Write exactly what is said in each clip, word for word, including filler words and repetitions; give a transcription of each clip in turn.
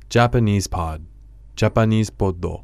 Japanese Pod Japanese Pod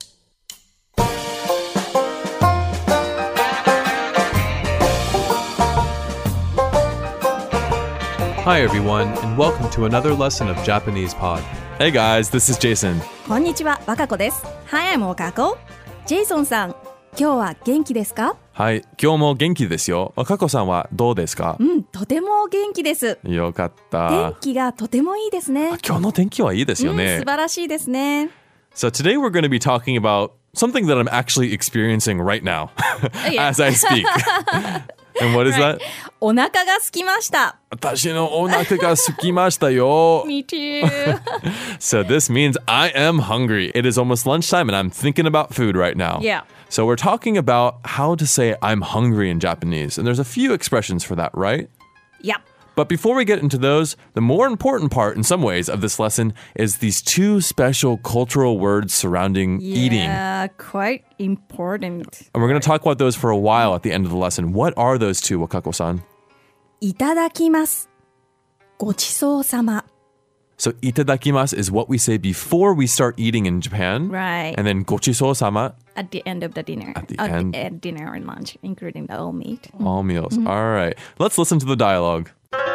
Hi everyone, and welcome to another lesson of Japanese Pod. Hey guys, this is Jason. こんにちは、わかこです。Hi, I'm わかこ。ジェイソンさん、今日は元気ですか？ はい、今日も元気ですよ。わかこさんはどうですか？ うん、とても元気です。 よかった。 天気がとてもいいですね。 今日の天気はいいですよね。 うん、素晴らしいですね。 So today we're going to be talking about something that I'm actually experiencing right now as I speak. And what is that? お腹が空きました。 私のお腹が空きましたよ。 Me too. So this means I am hungry. It is almost lunchtime and I'm thinking about food right now. Yeah. So we're talking about how to say I'm hungry in Japanese. And there's a few expressions for that, right? Yep. But before we get into those, the more important part in some ways of this lesson is these two special cultural words surrounding eating. Yeah, quite important. And we're going to talk about those for a while at the end of the lesson. What are those two, Wakako-san? いただきます。ごちそうさま。 So, itadakimasu is what we say before we start eating in Japan. Right. And then gochiso-sama. At the end of the dinner. At the at end. The, at dinner and lunch, including the all meat. All meals. Mm-hmm. All right. Let's listen to the dialogue.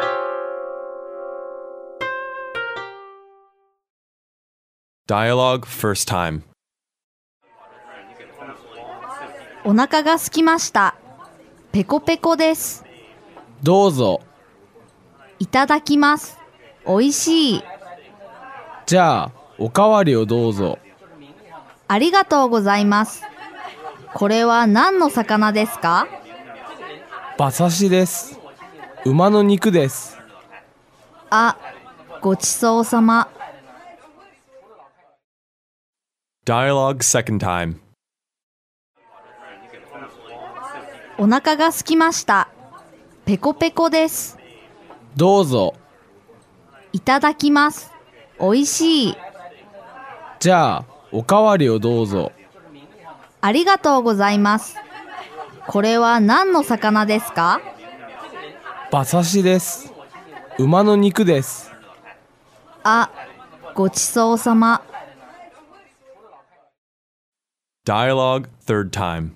Dialogue first time. お腹が空きました。ペコペコです。 どうぞ。 いただきます。おいしい。 じゃあ、おかわりをどうぞ。 ありがとうございます。これは何の魚ですか？ 馬刺しです。馬の肉です。 あ、ごちそうさま。 Dialogue second time. お腹が空きました。ペコペコです。 どうぞ。 いただきます。おいしい。 じゃあ、おかわりをどうぞ。 ありがとうございます。これは何の魚ですか？ 馬刺しです。馬の肉です。 あ、ごちそうさま。 Dialogue third time.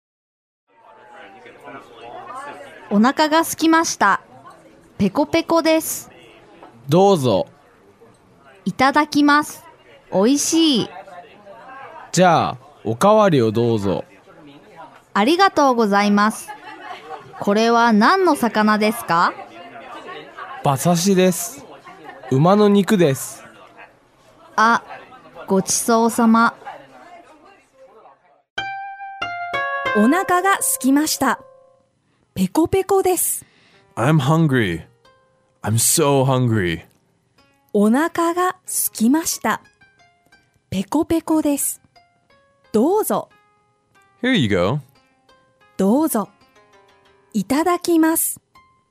お腹が空きました。ペコペコです。 どうぞ。 いただきます。おいしい。 じゃあ、おかわりをどうぞ。 ありがとうございます。これは何の魚ですか？ 馬刺しです。馬の肉です。 あ、ごちそうさま。 お腹が空きました。ペコペコです。 I'm hungry. I'm so hungry. お腹が空きました。ペコペコです。どうぞ。 Here you go. どうぞ。いただきます。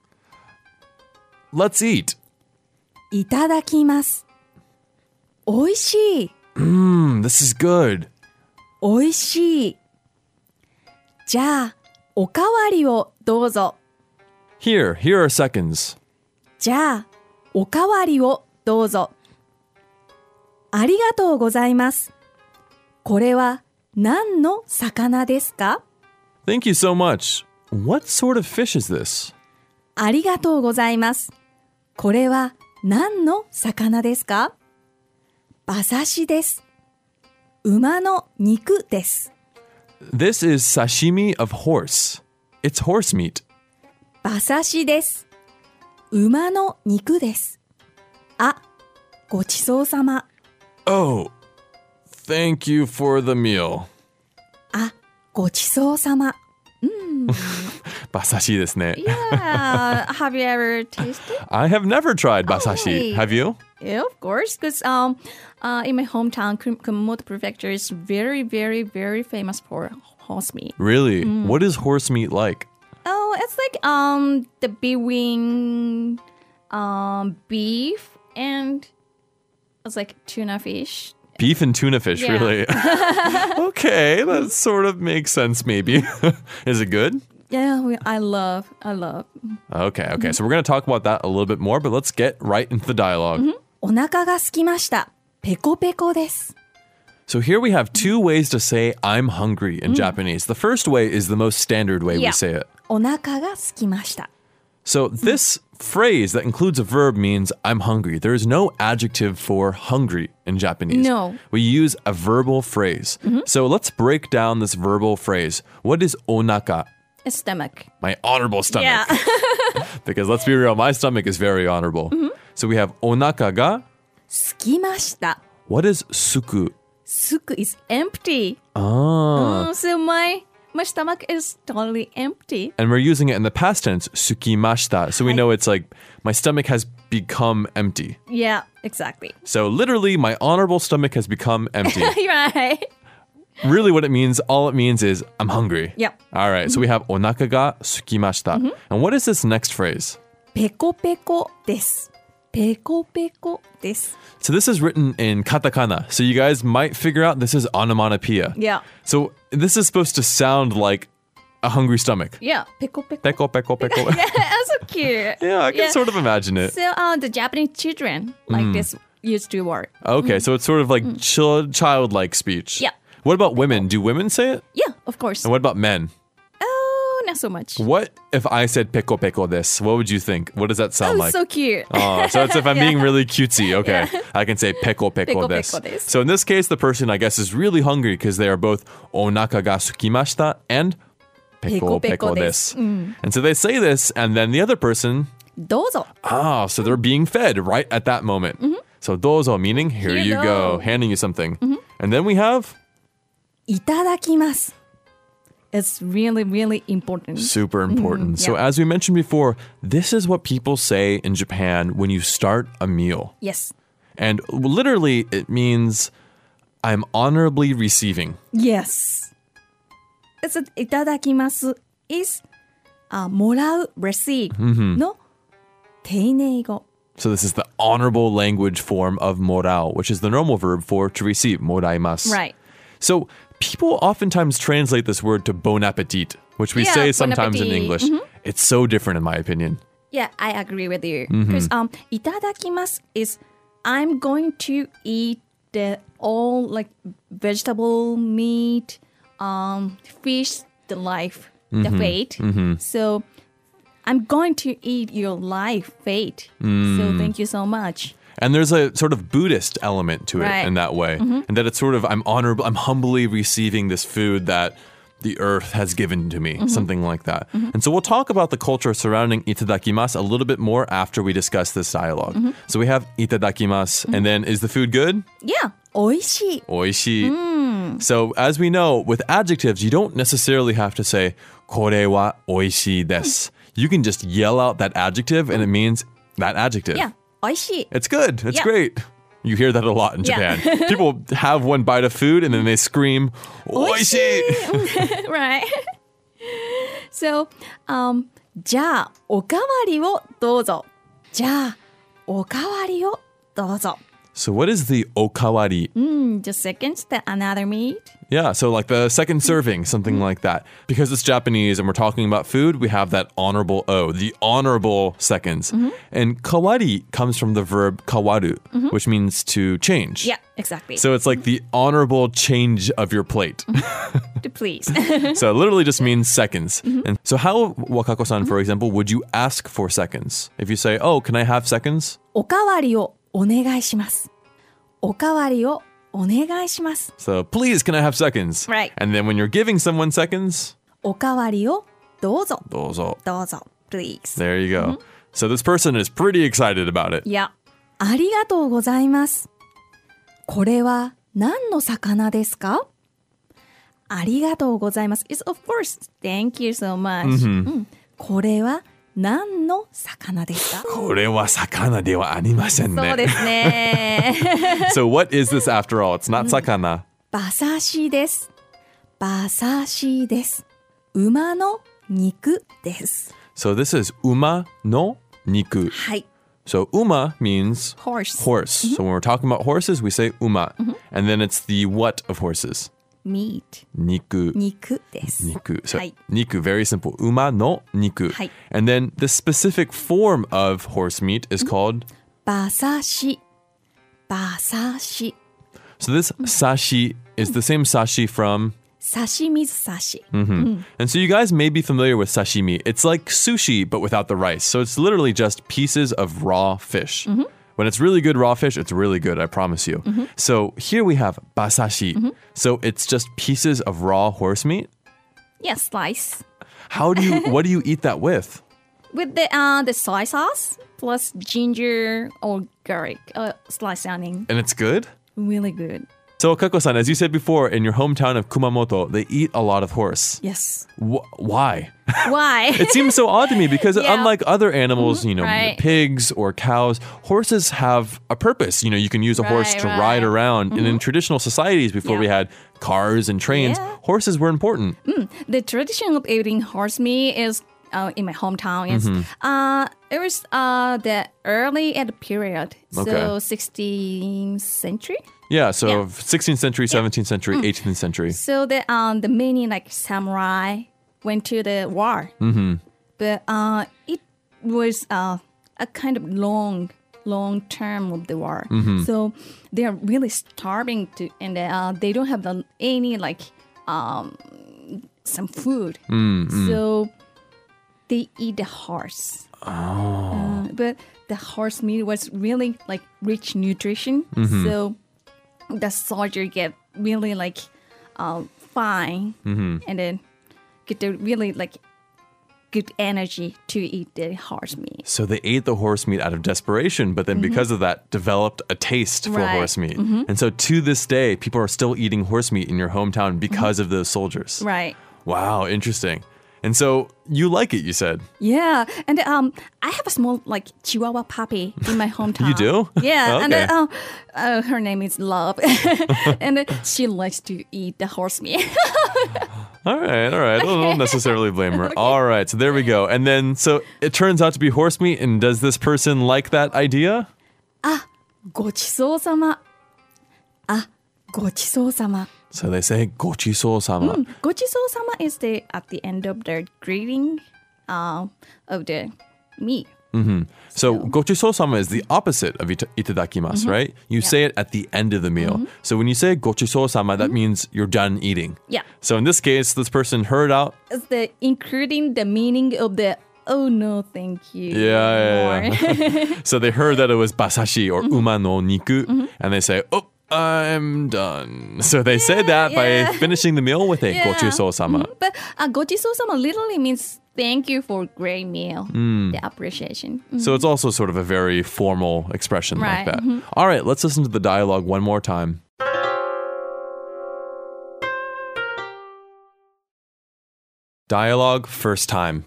Let's eat. いただきます。おいしい。 Mmm, this is good. おいしい。じゃあ、おかわりをどうぞ。 Here, here are seconds. じゃあ、おかわりをどうぞ。ありがとうございます。これは何の魚ですか？ Thank you so much. What sort of fish is this? ありがとうございます。これは何の魚ですか？馬刺しです。馬の肉です。 This is sashimi of horse. It's horse meat. 馬刺しです。馬の肉です。あ、ごちそうさま。 Oh, thank you for the meal. あ、ごちそうさま。 馬刺しですね。 Yeah, have you ever tasted? I have never tried basashi. Oh, Have you? Yeah, of course, because um, uh, in my hometown, Kumamoto Prefecture is very, very, very famous for horse meat. Really? What is horse meat like? Oh, it's like um the big wing, um beef and it's like tuna fish. Beef and tuna fish, Yeah. really? Okay, that sort of makes sense, maybe. Is it good? Yeah, we, I love, I love. Okay, okay. So we're going to talk about that a little bit more, but let's get right into the dialogue. お腹が空きました。 ペコペコです。 So here we have two ways to say I'm hungry in Japanese. The first way is the most standard way Yeah. we say it. お腹が空きました。 So this phrase that includes a verb means I'm hungry. There is no adjective for hungry in Japanese. No. We use a verbal phrase. So let's break down this verbal phrase. What is onaka? Stomach. My honorable stomach. Yeah. Because let's be real, my stomach is very honorable. So we have onaka ga. 空きました。 What is suku? すく is empty. Ah. Mm, so my my stomach is totally empty. And we're using it in the past tense, sukimashita. So we know it's like my stomach has become empty. Yeah, exactly. So literally, my honorable stomach has become empty. Right. Really what it means, all it means is I'm hungry. Yep. All right, so we have onaka ga sukimashita. And what is this next phrase? ペコペコです。ペコペコです。 So this is written in katakana. So you guys might figure out this is onomatopoeia. Yeah. So this is supposed to sound like a hungry stomach. Yeah, ペコペコ。 Peko, peko, peko. That's so cute. Yeah, I can Yeah. sort of imagine it. So uh, the Japanese children like this used to work. Okay, so it's sort of like chil- childlike speech. Yeah. What about women? Do women say it? Yeah, of course. And what about men? Oh, not so much. What if I said peko peko this? What would you think? What does that sound Oh, like? so cute. Oh, so it's if I'm Yeah. being really cutesy. Okay. I can say peko peko Peko this. peko desu. So in this case, the person, I guess, is really hungry because they are both onaka ga sukimashita and peko Peko peko peko this. desu. And so they say this, and then the other person, どうぞ。 ah, so they're being fed right at that moment. So dozo meaning here, Here you you go, go. handing you something. And then we have いただきます。It's really, really important. super important. So yeah. as we mentioned before, this is what people say in Japan when you start a meal. Yes. And literally, it means I'm honorably receiving. Yes. It's a, いただきます is あもらう receive の丁寧語。 So this is the honorable language form of morao, which is the normal verb for to receive, moraimasu. Right. So people oftentimes translate this word to bon appetit, which we Yeah, say bon sometimes in appetit. English. It's so different in my opinion. Yeah, I agree with you. Because um, いただきます is I'm going to eat the all like vegetable, meat, um, fish, the life, the fate. So I'm going to eat your life fate. So thank you so much. And there's a sort of Buddhist element to it Right. in that way. And that it's sort of, I'm honorable, I'm humbly receiving this food that the earth has given to me, something like that. And so we'll talk about the culture surrounding itadakimasu a little bit more after we discuss this dialogue. So we have itadakimasu, and then is the food good? Yeah, おいしい。 Oishi. So as we know, with adjectives, you don't necessarily have to say, これはおいしいです. You can just yell out that adjective and it means that adjective. Yeah, おいしい。 It's good. It's Yeah. great. You hear that a lot in Yeah. Japan. People have one bite of food and then they scream, Oishi! Right. So, um, じゃあ、おかわりをどうぞ。じゃあ、おかわりをどうぞ。 So what is the okawari? Mm, just seconds, the another meat. Yeah, so like the second serving, something like that. Because it's Japanese and we're talking about food, we have that honorable O, the honorable seconds. And kawari comes from the verb kawaru, which means to change. Yeah, exactly. So it's like the honorable change of your plate. Please. So it literally just means seconds. And so how, Wakako-san, for example, would you ask for seconds? If you say, oh, can I have seconds? おかわりをお願いします。おかわりをお願いします。 So please, can I have seconds? Right. And then when you're giving someone seconds, おかわりをどうぞ。 dozo. どうぞ。Please. There you go. So this person is pretty excited about it. いや、ありがとうございます。これは何の魚ですか？ありがとうございます。It's of course. Thank you so much. うんこれは何の魚ですか？ これは魚ではありませんね。 そうですね。 So what is this after all? It's not sakana. 馬刺しです。馬刺しです。馬の肉です。 So this is uma no niku. はい。 So uma means Horse. horse. So when we're talking about horses, we say uma. And then it's the what of horses? Meat. Niku. 肉です。 Niku. So はい。 niku, very simple. Uma no niku. はい。 And then the specific form of horse meat is called 馬刺し。 basashi. So this sashi is the same sashi from... Sashimi is sashi. Mm-hmm. And so you guys may be familiar with sashimi. It's like sushi, but without the rice. So it's literally just pieces of raw fish. Mm-hmm. When it's really good raw fish, it's really good, I promise you. Mm-hmm. So here we have basashi. Mm-hmm. So it's just pieces of raw horse meat. Yeah, slice. How do you, what do you eat that with? With the uh, the soy sauce plus ginger or garlic, uh, sliced onion. And it's good? Really good. So Kako-san, as you said before, in your hometown of Kumamoto, they eat a lot of horse. Yes. Wh- why? Why? It seems so odd to me because Yeah. unlike other animals, you know, Right. pigs or cows, horses have a purpose. You know, you can use a horse Right, to right. ride around. And in traditional societies, before Yeah. we had cars and trains, Yeah. horses were important. The tradition of eating horse meat is uh, in my hometown is Mm-hmm. uh, it was uh, the early Edo period, Okay. so sixteenth century. Yeah, so Yeah. sixteenth century, seventeenth century, eighteenth century. So the um the many like samurai went to the war, mm-hmm. but uh it was uh a kind of long long term of the war. Mm-hmm. So they are really starving to, and uh, they don't have the, any like um some food. Mm-hmm. So they eat the horse. Oh. Uh, but the horse meat was really like rich nutrition. Mm-hmm. So the soldier get really like uh, fine Mm-hmm. and then get the really like good energy to eat the horse meat. So they ate the horse meat out of desperation, but then because of that, developed a taste for Mm-hmm. Right. horse meat. And so to this day, people are still eating horse meat in your hometown because of those soldiers. Right. Wow, interesting. And so you like it, you said. Yeah, and um, I have a small like Chihuahua puppy in my hometown. You do? Yeah, and Okay. uh, uh, her name is Love, and uh, she likes to eat the horse meat. All right, all right. I don't necessarily blame her. All right, so there we go. And then, so it turns out to be horse meat. And does this person like that idea? ごちそうさま。あ、ごちそうさま。 So they say, gochiso-sama. Mm, ごちそうさま is the at the end of their greeting uh, of the meat. So gochiso-sama is the opposite of ita- itadakimasu, right? You say it at the end of the meal. So when you say gochiso-sama, that means you're done eating. Yeah, So in this case, this person heard out. it's the including the meaning of the oh no, thank you. Yeah, yeah, more. yeah. So they heard that it was basashi or uma no niku, and they say, oh, I'm done. So they say that yeah. by finishing the meal with a Yeah. gochiso-sama. Mhm. But uh, gochiso-sama literally means thank you for great meal, the appreciation. Mhm. So it's also sort of a very formal expression Right. like that. All right, let's listen to the dialogue one more time. Dialogue first time.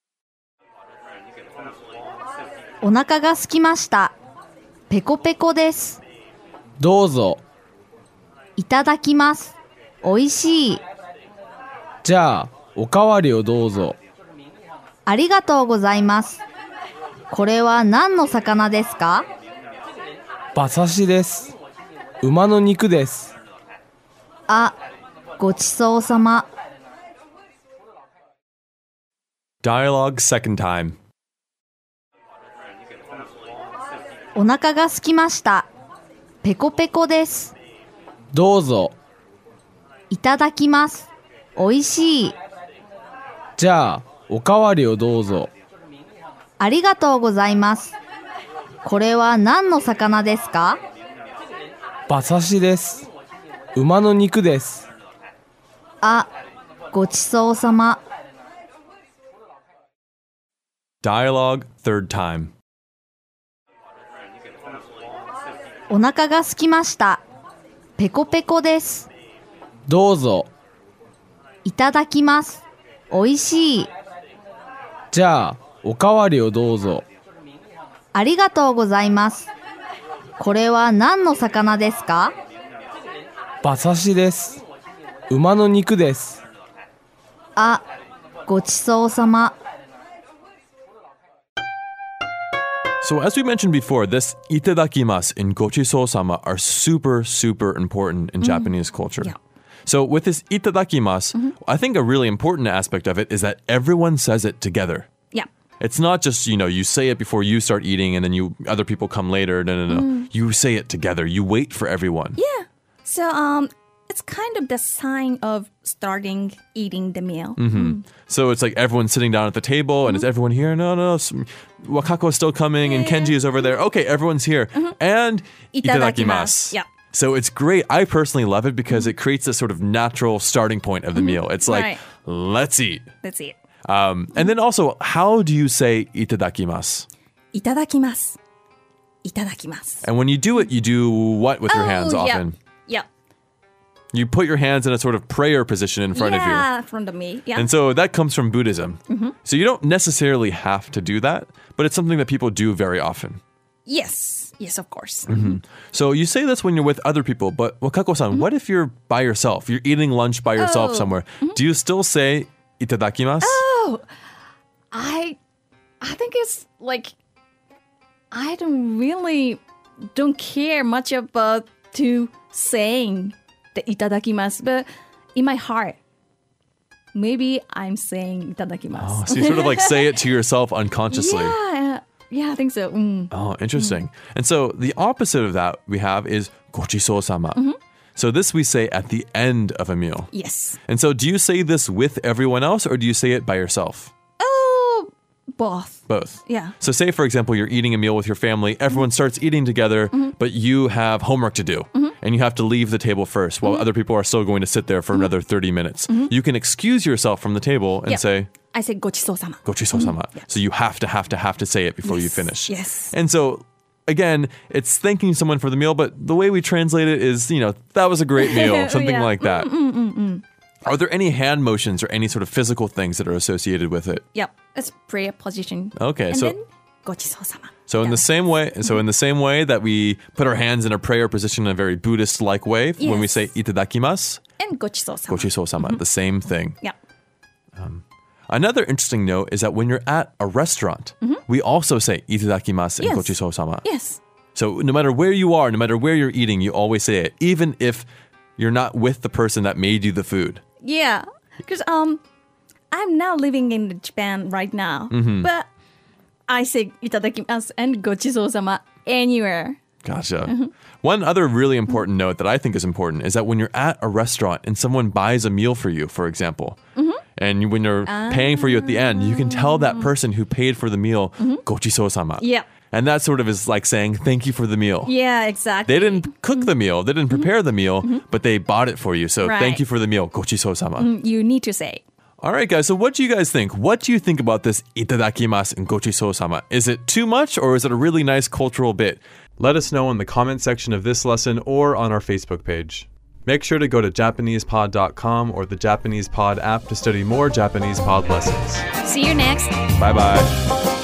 お腹が空きました。ペコペコです。 どうぞ。 いただきます。おいしい。 じゃあ、おかわりをどうぞ。 ありがとうございます。これは何の魚ですか？ 馬刺しです。馬の肉です。 あ、ごちそうさま。 Dialogue second time. お腹が空きました。ペコペコです。 どうぞ。 いただきます。おいしい。 じゃあ、おかわりをどうぞ。 ありがとうございます。これは何の魚ですか？ 馬刺しです。馬の肉です。 あ、ごちそうさま。 Dialogue third time. お腹が空きました。ペコペコです。 どうぞ。 いただきます。おいしい。 じゃあ、おかわりをどうぞ。 ありがとうございます。これは何の魚ですか？ 馬刺しです。馬の肉です。 あ、ごちそうさま。 So as we mentioned before, this itadakimasu and gochiso-sama are super, super important in Japanese culture. Yeah. So with this itadakimasu, I think a really important aspect of it is that everyone says it together. Yeah. It's not just, you know, you say it before you start eating and then you other people come later. No, no, no. Mm. You say it together. You wait for everyone. Yeah. So um, it's kind of the sign of starting eating the meal. Mm-hmm. So it's like everyone's sitting down at the table, and is everyone here? No, no, no. Wakako is still coming, and Kenji is over there. Okay, everyone's here. And itadakimasu. Yeah. So it's great. I personally love it because it creates this sort of natural starting point of the meal. It's like, Right. let's eat. Let's eat. Um, and then also, how do you say itadakimasu? Itadakimasu. Itadakimasu. And when you do it, you do what with your hands Oh, yeah. often? Yeah. You put your hands in a sort of prayer position in front of you. Yeah, in front of me. Yeah. And so that comes from Buddhism. Mm-hmm. So you don't necessarily have to do that, but it's something that people do very often. Yes. Yes, of course. Mm-hmm. So you say this when you're with other people, but Wakako-san, what if you're by yourself? You're eating lunch by yourself Oh. somewhere. Do you still say itadakimasu? Oh, I, I think it's like, I don't really don't care much about to saying the itadakimasu, but in my heart, maybe I'm saying itadakimasu. Oh, so you sort of like say it to yourself unconsciously. Yeah, yeah, I think so. Mm. Oh, interesting. And so the opposite of that we have is gochiso-sama. Mm-hmm. So this we say at the end of a meal. Yes. And so do you say this with everyone else or do you say it by yourself? Oh, both. Both. Yeah. So say, for example, you're eating a meal with your family, everyone starts eating together, but you have homework to do. And you have to leave the table first while other people are still going to sit there for another thirty minutes. You can excuse yourself from the table and Yeah. say, I say gochiso-sama. gochiso-sama. So you have to, have to, have to say it before you Yes, finish. yes. And so, again, it's thanking someone for the meal, but the way we translate it is, you know, that was a great meal, something Yeah. like that. Are there any hand motions or any sort of physical things that are associated with it? Yep, it's prayer position. Okay, and so- then gochiso-sama. So in the same way, so in the same way that we put our hands in a prayer position in a very Buddhist-like way, when we Yes. say itadakimasu, And gochiso-sama. gochiso-sama, the same thing. Yeah. Another interesting note is that when you're at a restaurant, we also say itadakimasu and Yes. gochiso-sama. Yes. So no matter where you are, no matter where you're eating, you always say it, even if you're not with the person that made you the food. Yeah, because um, I'm now living in Japan right now, Mm-hmm. but I say itadakimasu and gochiso-sama anywhere. Gotcha. One other really important note that I think is important is that when you're at a restaurant and someone buys a meal for you, for example, and when you're paying for you at the end, you can tell that person who paid for the meal, gochiso-sama. Yeah. And that sort of is like saying thank you for the meal. Yeah, exactly. They didn't cook the meal, they didn't prepare the meal, but they bought it for you. So Right. thank you for the meal, gochiso-sama. You need to say. All right, guys. So, what do you guys think? What do you think about this itadakimasu and gochiso-sama? Is it too much, or is it a really nice cultural bit? Let us know in the comment section of this lesson or on our Facebook page. Make sure to go to Japanese pod dot com or the Japanese Pod app to study more Japanese pod lessons. See you next. Bye bye.